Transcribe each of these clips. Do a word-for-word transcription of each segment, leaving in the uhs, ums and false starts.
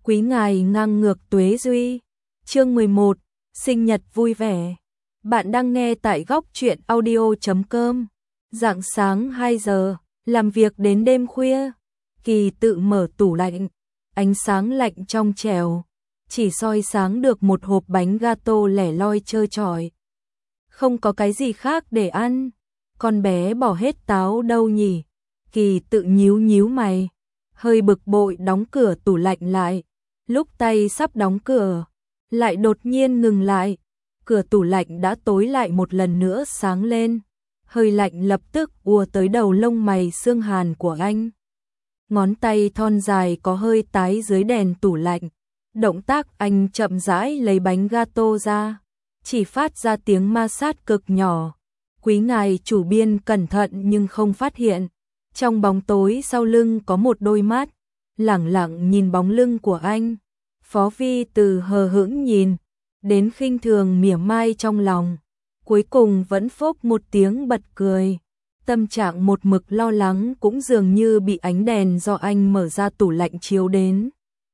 Quý ngài ngang ngược tuế duy. Chương mười một, sinh nhật vui vẻ. Bạn đang nghe tại góc truyện audio chấm com. Rạng sáng hai giờ, làm việc đến đêm khuya. Kỳ tự mở tủ lạnh, ánh sáng lạnh trong trẻo, chỉ soi sáng được một hộp bánh gato lẻ loi trơ trọi. Không có cái gì khác để ăn. Con bé bỏ hết táo đâu nhỉ? Kỳ tự nhíu nhíu mày, hơi bực bội đóng cửa tủ lạnh lại. Lúc tay sắp đóng cửa, lại đột nhiên ngừng lại. Cửa tủ lạnh đã tối lại một lần nữa sáng lên. Hơi lạnh lập tức ùa tới đầu lông mày xương hàn của anh. Ngón tay thon dài có hơi tái dưới đèn tủ lạnh. Động tác anh chậm rãi lấy bánh gato ra, chỉ phát ra tiếng ma sát cực nhỏ. Quý ngài chủ biên cẩn thận nhưng không phát hiện. Trong bóng tối sau lưng có một đôi mắt, lẳng lặng nhìn bóng lưng của anh. Phó Vi từ hờ hững nhìn, đến khinh thường mỉa mai trong lòng. Cuối cùng vẫn phốc một tiếng bật cười. Tâm trạng một mực lo lắng cũng dường như bị ánh đèn do anh mở ra tủ lạnh chiếu đến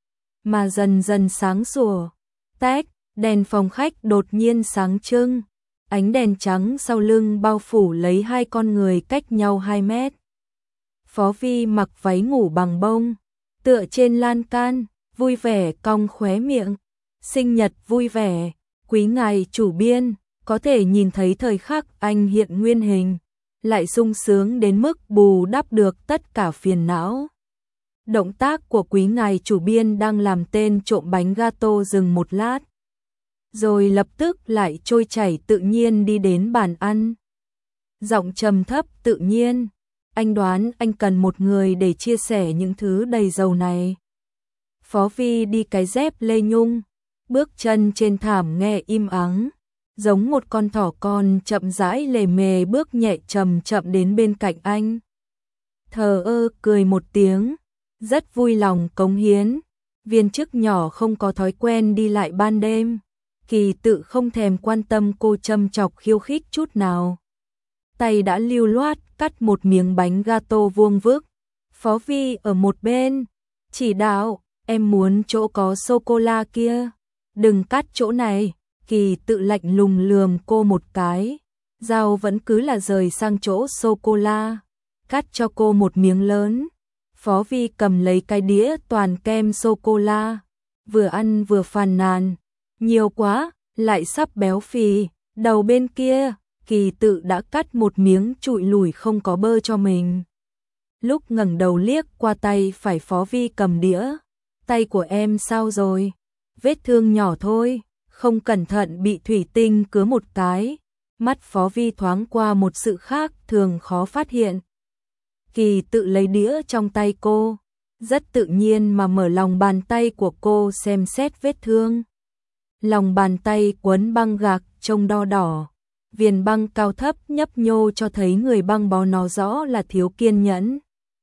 mà dần dần sáng sủa. Tách, đèn phòng khách đột nhiên sáng trưng. Ánh đèn trắng sau lưng bao phủ lấy hai con người cách nhau hai mét. Phó Vi mặc váy ngủ bằng bông, tựa trên lan can, vui vẻ cong khóe miệng. Sinh nhật vui vẻ, quý ngài chủ biên, có thể nhìn thấy thời khắc anh hiện nguyên hình, lại sung sướng đến mức bù đắp được tất cả phiền não. Động tác của quý ngài chủ biên đang làm tên trộm bánh gato dừng một lát, rồi lập tức lại trôi chảy tự nhiên đi đến bàn ăn. Giọng trầm thấp tự nhiên, anh đoán anh cần một người để chia sẻ những thứ đầy dầu này. Phó Vi đi cái dép lê nhung, bước chân trên thảm nghe im ắng, giống một con thỏ con chậm rãi lề mề bước nhẹ chậm chậm đến bên cạnh anh. Thờ ơ cười một tiếng, rất vui lòng cống hiến. Viên chức nhỏ không có thói quen đi lại ban đêm. Kỳ tự không thèm quan tâm cô châm chọc khiêu khích chút nào. Tay đã lưu loát cắt một miếng bánh gato vuông vức. Phó Vi ở một bên chỉ đạo, em muốn chỗ có sô-cô-la kia, đừng cắt chỗ này. Kỳ tự lạnh lùng lườm cô một cái, dao vẫn cứ là rời sang chỗ sô-cô-la, cắt cho cô một miếng lớn. Phó Vi cầm lấy cái đĩa toàn kem sô-cô-la, vừa ăn vừa phàn nàn, nhiều quá, lại sắp béo phì. Đầu bên kia, Kỳ tự đã cắt một miếng trụi lủi không có bơ cho mình. Lúc ngẩng đầu liếc qua tay phải Phó Vi cầm đĩa, tay của em sao rồi? Vết thương nhỏ thôi, không cẩn thận bị thủy tinh cứa một cái. Mắt Phó Vi thoáng qua một sự khác thường khó phát hiện. Kỳ tự lấy đĩa trong tay cô, rất tự nhiên mà mở lòng bàn tay của cô xem xét vết thương. Lòng bàn tay quấn băng gạc trông đo đỏ, viền băng cao thấp nhấp nhô cho thấy người băng bó nó rõ là thiếu kiên nhẫn.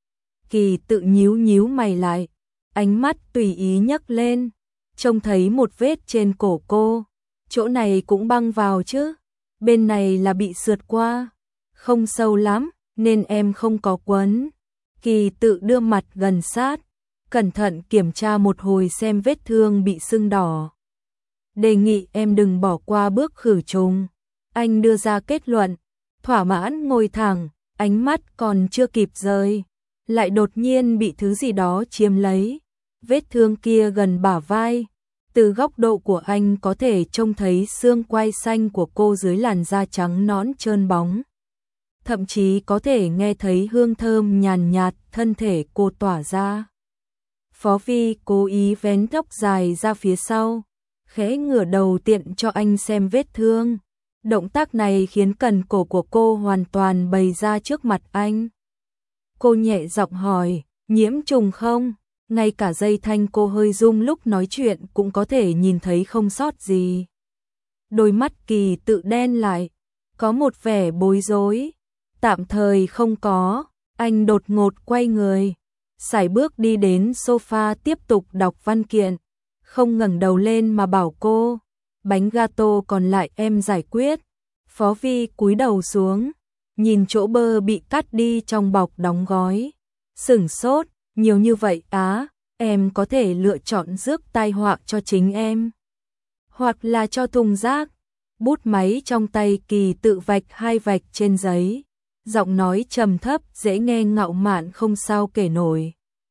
Kỳ tự nhíu nhíu mày lại, ánh mắt tùy ý nhấc lên, trông thấy một vết trên cổ cô. Chỗ này cũng băng vào chứ? Bên này là bị sượt qua, không sâu lắm nên em không có quấn. Kỳ tự đưa mặt gần sát, cẩn thận kiểm tra một hồi xem vết thương bị sưng đỏ. Đề nghị em đừng bỏ qua bước khử trùng. Anh đưa ra kết luận, thỏa mãn ngồi thẳng, ánh mắt còn chưa kịp rời, lại đột nhiên bị thứ gì đó chiếm lấy. Vết thương kia gần bả vai, từ góc độ của anh có thể trông thấy xương quai xanh của cô dưới làn da trắng nõn trơn bóng. Thậm chí có thể nghe thấy hương thơm nhàn nhạt thân thể cô tỏa ra. Phó Vi cố ý vén tóc dài ra phía sau, khẽ ngửa đầu tiện cho anh xem vết thương. Động tác này khiến cần cổ của cô hoàn toàn bày ra trước mặt anh. Cô nhẹ giọng hỏi, nhiễm trùng không? Ngay cả dây thanh cô hơi rung lúc nói chuyện cũng có thể nhìn thấy không sót gì. Đôi mắt Kỳ tự đen lại, có một vẻ bối rối. Tạm thời không có. Anh đột ngột quay người, sải bước đi đến sofa tiếp tục đọc văn kiện, không ngẩng đầu lên mà bảo cô, bánh gato còn lại em giải quyết. Phó Vi cúi đầu xuống, nhìn chỗ bơ bị cắt đi trong bọc đóng gói, sửng sốt, nhiều như vậy á? em có thể lựa chọn rước tai họa cho chính em, hoặc là cho thùng rác. Bút máy trong tay Kỳ tự vạch hai vạch trên giấy, giọng nói trầm thấp dễ nghe ngạo mạn không sao kể nổi.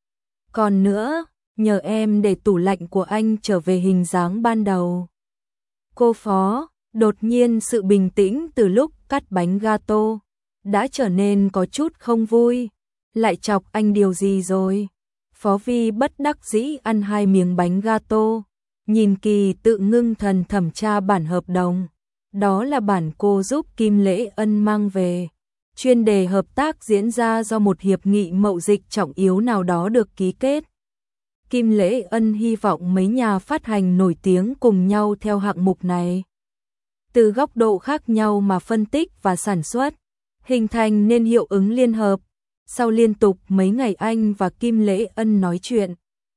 Còn nữa, nhờ em để tủ lạnh của anh trở về hình dáng ban đầu. Cô Phó, đột nhiên sự bình tĩnh từ lúc cắt bánh gato đã trở nên có chút không vui. Lại chọc anh điều gì rồi? Phó Vi bất đắc dĩ ăn hai miếng bánh gato, nhìn Kỳ tự ngưng thần thẩm tra bản hợp đồng. Đó là bản cô giúp Kim Lễ Ân mang về. Chuyên đề hợp tác diễn ra do một hiệp nghị mậu dịch trọng yếu nào đó được ký kết. Kim Lễ Ân hy vọng mấy nhà phát hành nổi tiếng cùng nhau theo hạng mục này. Từ góc độ khác nhau mà phân tích và sản xuất, hình thành nên hiệu ứng liên hợp. Sau liên tục mấy ngày anh và Kim Lễ Ân nói chuyện,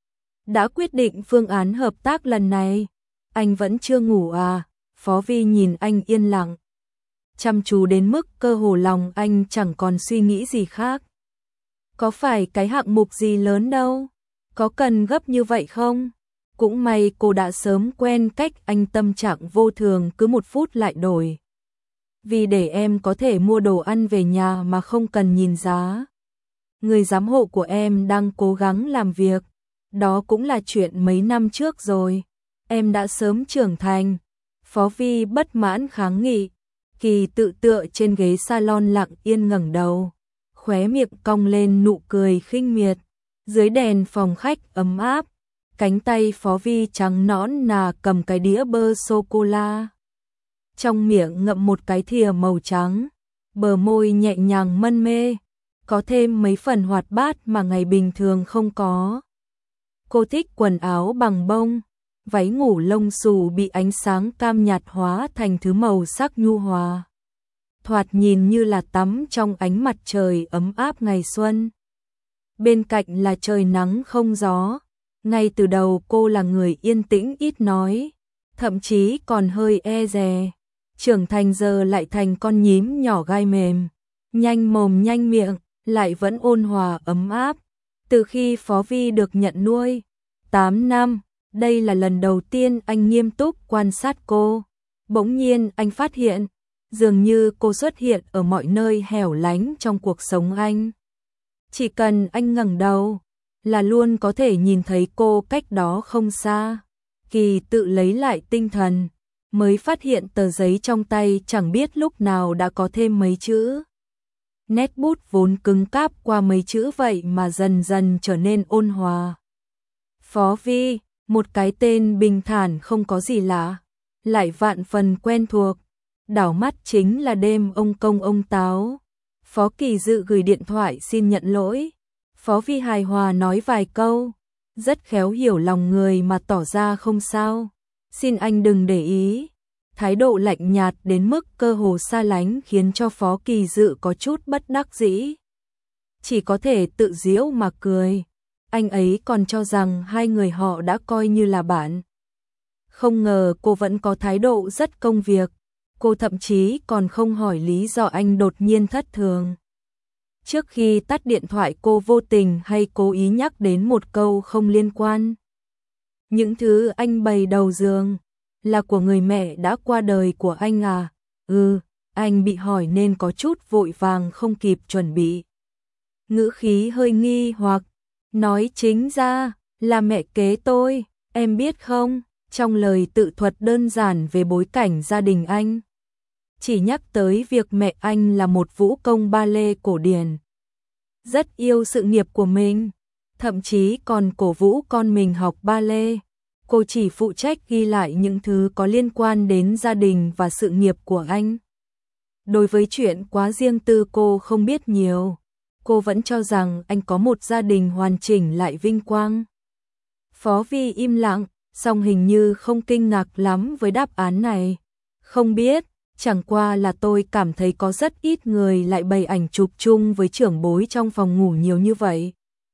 đã quyết định phương án hợp tác lần này. Anh vẫn chưa ngủ à? Phó Vi nhìn anh yên lặng, chăm chú đến mức cơ hồ lòng anh chẳng còn suy nghĩ gì khác. Có phải cái hạng mục gì lớn đâu, có cần gấp như vậy không? Cũng may cô đã sớm quen cách anh tâm trạng vô thường cứ một phút lại đổi. Vì để em có thể mua đồ ăn về nhà mà không cần nhìn giá. Người giám hộ của em đang cố gắng làm việc, đó cũng là chuyện mấy năm trước rồi. Em đã sớm trưởng thành. Phó Vi bất mãn kháng nghị. Kỳ tự tựa trên ghế salon lặng yên ngẩng đầu, khóe miệng cong lên nụ cười khinh miệt. Dưới đèn phòng khách ấm áp, cánh tay Phó Vi trắng nõn nà cầm cái đĩa bơ sô-cô-la. Trong miệng ngậm một cái thìa màu trắng, bờ môi nhẹ nhàng mân mê, có thêm mấy phần hoạt bát mà ngày bình thường không có. Cô thích quần áo bằng bông, váy ngủ lông xù bị ánh sáng cam nhạt hóa thành thứ màu sắc nhu hòa. Thoạt nhìn như là tắm trong ánh mặt trời ấm áp ngày xuân. Bên cạnh là trời nắng không gió. Ngay từ đầu cô là người yên tĩnh ít nói, thậm chí còn hơi e dè. Trưởng thành giờ lại thành con nhím nhỏ gai mềm, nhanh mồm nhanh miệng, lại vẫn ôn hòa ấm áp. Từ khi Phó Vi được nhận nuôi tám năm, đây là lần đầu tiên anh nghiêm túc quan sát cô. Bỗng nhiên anh phát hiện, dường như cô xuất hiện ở mọi nơi hẻo lánh trong cuộc sống anh. Chỉ cần anh ngẩng đầu, là luôn có thể nhìn thấy cô cách đó không xa. Kỳ tự lấy lại tinh thần, mới phát hiện tờ giấy trong tay chẳng biết lúc nào đã có thêm mấy chữ. Nét bút vốn cứng cáp qua mấy chữ vậy mà dần dần trở nên ôn hòa. Phó Vi, một cái tên bình thản không có gì lạ, lại vạn phần quen thuộc. Đảo mắt chính là đêm ông công ông táo. Phó Kỳ Dự gửi điện thoại xin nhận lỗi. Phó Vi hài hòa nói vài câu, rất khéo hiểu lòng người mà tỏ ra không sao. Xin anh đừng để ý. Thái độ lạnh nhạt đến mức cơ hồ xa lánh khiến cho Phó Kỳ Dự có chút bất đắc dĩ. Chỉ có thể tự giễu mà cười. Anh ấy còn cho rằng hai người họ đã coi như là bạn. Không ngờ cô vẫn có thái độ rất công việc. Cô thậm chí còn không hỏi lý do anh đột nhiên thất thường. Trước khi tắt điện thoại cô vô tình hay cố ý nhắc đến một câu không liên quan. Những thứ anh bày đầu giường là của người mẹ đã qua đời của anh à? Ừ, anh bị hỏi nên có chút vội vàng không kịp chuẩn bị. Ngữ khí hơi nghi hoặc, nói chính ra là mẹ kế tôi, em biết không? Trong lời tự thuật đơn giản về bối cảnh gia đình anh, chỉ nhắc tới việc mẹ anh là một vũ công ba lê cổ điển, rất yêu sự nghiệp của mình, thậm chí còn cổ vũ con mình học ba lê. Cô chỉ phụ trách ghi lại những thứ có liên quan đến gia đình và sự nghiệp của anh. Đối với chuyện quá riêng tư cô không biết nhiều. Cô vẫn cho rằng anh có một gia đình hoàn chỉnh lại vinh quang. Phó Vi im lặng, song hình như không kinh ngạc lắm với đáp án này. Không biết, chẳng qua là tôi cảm thấy có rất ít người lại bày ảnh chụp chung với trưởng bối trong phòng ngủ nhiều như vậy.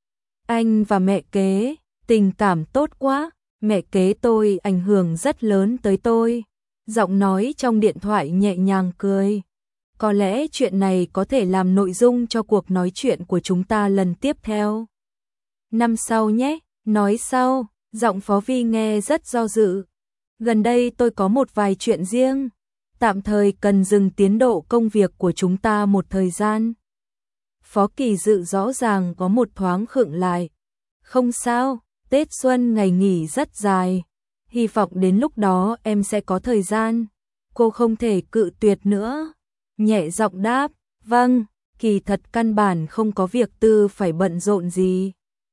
Anh và mẹ kế, tình cảm tốt quá, mẹ kế tôi ảnh hưởng rất lớn tới tôi. Giọng nói trong điện thoại nhẹ nhàng cười. Có lẽ chuyện này có thể làm nội dung cho cuộc nói chuyện của chúng ta lần tiếp theo. Năm sau nhé. Nói sau, giọng Phó Vi nghe rất do dự. Gần đây tôi có một vài chuyện riêng, tạm thời cần dừng tiến độ công việc của chúng ta một thời gian. Phó Kỳ Dự rõ ràng có một thoáng khựng lại. Không sao, Tết Xuân ngày nghỉ rất dài. Hy vọng đến lúc đó em sẽ có thời gian. Cô không thể cự tuyệt nữa. Nhẹ giọng đáp, vâng, kỳ thật căn bản không có việc tư phải bận rộn gì.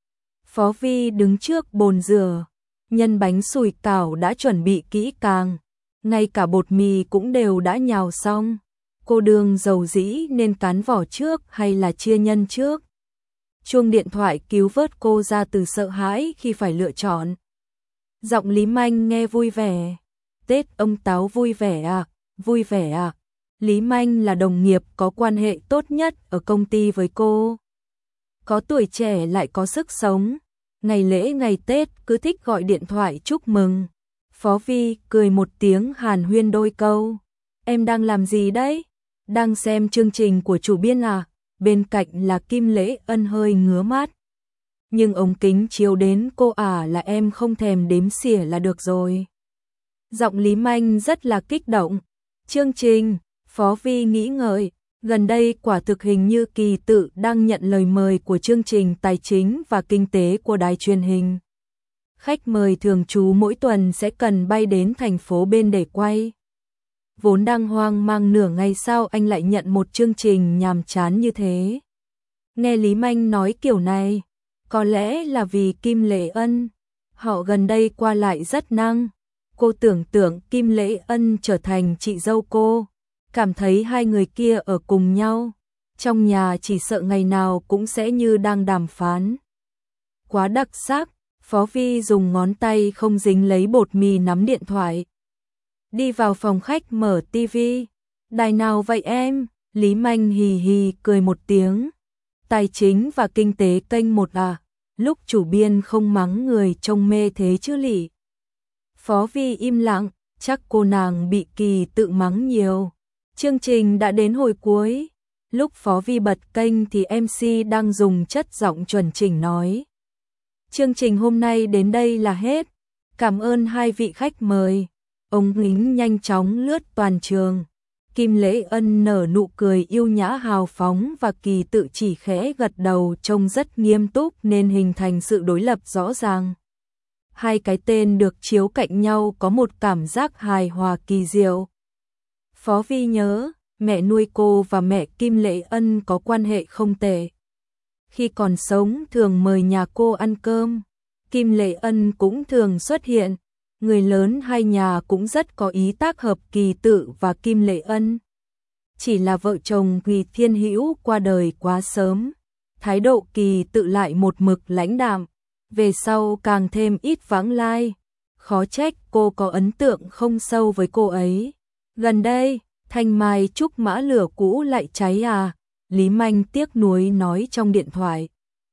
Phó Vi đứng trước bồn rửa. Nhân bánh sủi cảo đã chuẩn bị kỹ càng. Ngay cả bột mì cũng đều đã nhào xong. Cô đường dầu dĩ nên cán vỏ trước hay là chia nhân trước? Chuông điện thoại cứu vớt cô ra từ sợ hãi khi phải lựa chọn. Giọng Lý Manh nghe vui vẻ. Tết ông Táo vui vẻ à, vui vẻ à. Lý Manh là đồng nghiệp có quan hệ tốt nhất ở công ty với cô. Có tuổi trẻ lại có sức sống. Ngày lễ ngày Tết cứ thích gọi điện thoại chúc mừng. Phó Vi cười một tiếng hàn huyên đôi câu. Em đang làm gì đấy? Đang xem chương trình của chủ biên à? Bên cạnh là Kim Lễ Ân hơi ngứa mắt. Nhưng ống kính chiếu đến cô à là em không thèm đếm xỉa là được rồi. Giọng Lý Manh rất là kích động. Chương trình, Phó Vi nghĩ ngợi, gần đây quả thực hình như Kỳ Tự đang nhận lời mời của chương trình tài chính và kinh tế của đài truyền hình. Khách mời thường trú mỗi tuần sẽ cần bay đến thành phố bên để quay. Vốn đang hoang mang nửa ngày sau anh lại nhận một chương trình nhàm chán như thế. Nghe Lý Manh nói kiểu này, có lẽ là vì Kim Lễ Ân. Họ gần đây qua lại rất năng. Cô tưởng tượng Kim Lễ Ân trở thành chị dâu cô. Cảm thấy hai người kia ở cùng nhau. Trong nhà chỉ sợ ngày nào cũng sẽ như đang đàm phán. Quá đặc sắc, Phó Vi dùng ngón tay không dính lấy bột mì nắm điện thoại. Đi vào phòng khách mở tivi. Đài nào vậy em? Lý Manh hì hì cười một tiếng. Tài chính và kinh tế kênh một à? Lúc chủ biên không mắng người trông mê thế chứ lỉ. Phó Vi im lặng, chắc cô nàng bị Kỳ Tự mắng nhiều. Chương trình đã đến hồi cuối. Lúc Phó Vi bật kênh thì em xê đang dùng chất giọng chuẩn chỉnh nói. Chương trình hôm nay đến đây là hết. Cảm ơn hai vị khách mời. Ông lính nhanh chóng lướt toàn trường. Kim Lễ Ân nở nụ cười yêu nhã hào phóng và Kỳ Tự chỉ khẽ gật đầu trông rất nghiêm túc nên hình thành sự đối lập rõ ràng. Hai cái tên được chiếu cạnh nhau có một cảm giác hài hòa kỳ diệu. Phó Vi nhớ, mẹ nuôi cô và mẹ Kim Lễ Ân có quan hệ không tệ. Khi còn sống thường mời nhà cô ăn cơm, Kim Lễ Ân cũng thường xuất hiện. Người lớn hai nhà cũng rất có ý tác hợp Kỳ Tự và Kim Lễ Ân. Chỉ là vợ chồng Kỳ Thiên Hữu qua đời quá sớm, thái độ Kỳ Tự lại một mực lãnh đạm, về sau càng thêm ít vãng lai, khó trách cô có ấn tượng không sâu với cô ấy. Gần đây, thanh mai trúc mã lửa cũ lại cháy à? Lý Manh tiếc nuối nói trong điện thoại.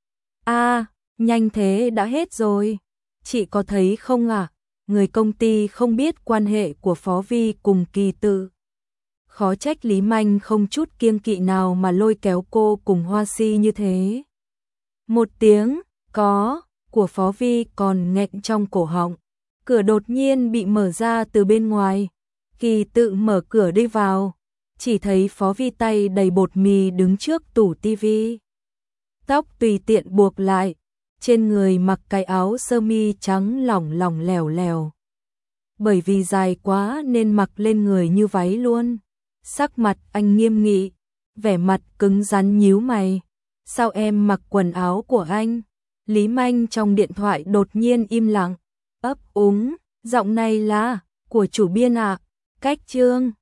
À, nhanh thế đã hết rồi, chị có thấy không à? Người công ty không biết quan hệ của Phó Vi cùng Kỳ Tự. Khó trách Lý Manh không chút kiêng kỵ nào mà lôi kéo cô cùng Hoa Si như thế. Một tiếng, có, của Phó Vi còn nghẹn trong cổ họng. Cửa đột nhiên bị mở ra từ bên ngoài. Kỳ Tự mở cửa đi vào. Chỉ thấy Phó Vi tay đầy bột mì đứng trước tủ tivi. Tóc tùy tiện buộc lại. Trên người mặc cái áo sơ mi trắng lỏng lỏng lèo lèo. Bởi vì dài quá nên mặc lên người như váy luôn. Sắc mặt anh nghiêm nghị, vẻ mặt cứng rắn nhíu mày. Sao em mặc quần áo của anh? Lý Manh trong điện thoại đột nhiên im lặng, ấp úng, giọng này là của chủ biên ạ. À? Cách chương